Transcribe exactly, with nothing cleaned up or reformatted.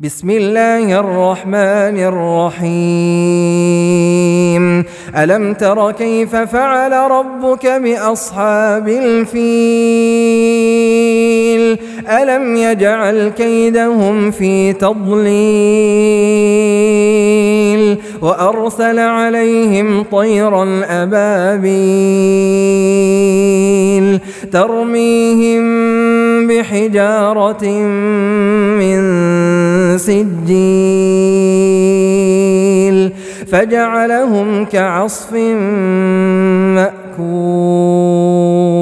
بسم الله الرحمن الرحيم ألم تر كيف فعل ربك بأصحاب الفيل ألم يجعل كيدهم في تضليل وأرسل عليهم طيرا أبابيل ترميهم بحجارة من سجيل فجعلهم كعصف مأكول.